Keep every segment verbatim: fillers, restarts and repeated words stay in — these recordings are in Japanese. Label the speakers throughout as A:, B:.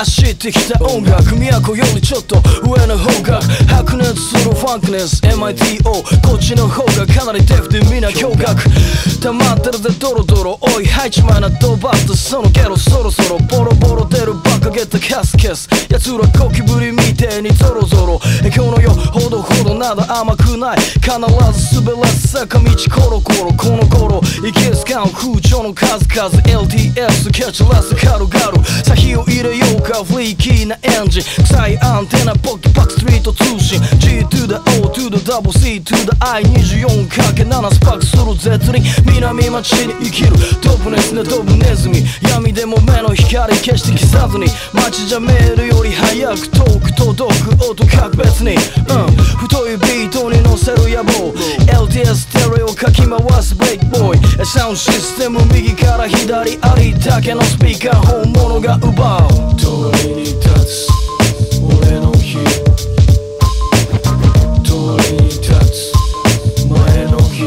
A: 走ってきた音楽都よりちょっと上の方角白熱するファンクネス エムアイティーオー こっちの方がかなりデフでみんな驚愕溜まってるぜドロドロおいハイチマイなドバッとそのゲロそろそろボロボロ出るバカゲットカスケス奴らゴキブリみてえにゾロゾロ今日の世ほどほどなど甘くない必ず滑らす坂道コロコロこの頃いけすかん風潮の数々 エルティーエス キャッチラスカルガルさ火を入れようかフリーキーなエンジン臭いアンテナポキパクストリート通信 G to the O to the double C to the I にじゅうよんかけなな スパークする絶倫南町に生きるドブネスねドブネズミ闇でも目の光消して消さずに街じゃメールより早く遠く届く音格別に、うん、太いビートに乗せる野望 エルティーエス ステレオかき回すブレイクボーイサウンドシステム右から左ありだけのスピーカー本物が奪う
B: 通りに立つ俺の日通りに立つ前の日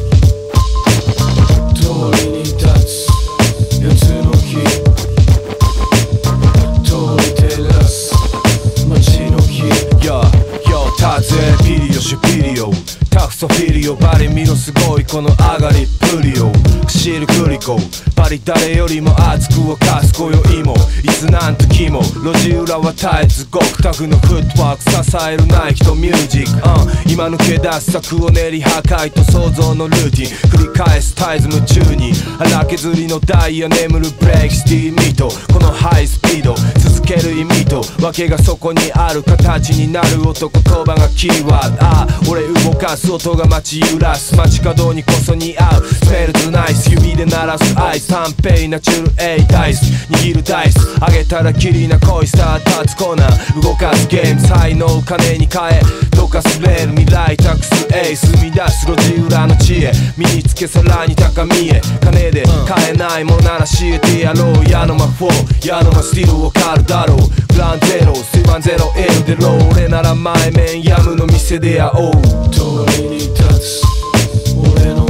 B: 通りに立つ奴の日通り照らす街の日
C: Yo, yo, タズエピリオシュピリオタフソフィリオバリ見ろすごいこの上がりプリオシルクリコバリ誰よりも熱く沸かす今宵もいつ何時も路地裏は絶えず極タフのフットワーク支えるナイキとミュージック、uh、今抜け出す策を練り破壊と想像のルーティン繰り返す絶えず夢中に荒削りのダイヤ眠るブレーキシティミートこのハイスピード続ける意味と訳がそこにある形になる音言葉がキーワードああ俺動かす音が街揺らす街角にこそ似合うスメルズナイス指で鳴らすアイス三平ナチュラルエイダイス握るダイス上げたらキリな恋スター立つコーナー動かすゲーム才能を金に変えどかすレール未来託すエース生み出す路地裏の知恵身につけさらに高みへ金で買えないものなら教えてやろう矢の魔法矢の魔スティルわかるだろうグランゼロスリワンゼロエルでロー俺なら前面ヤムの店で会おう
B: 通りに立つ俺の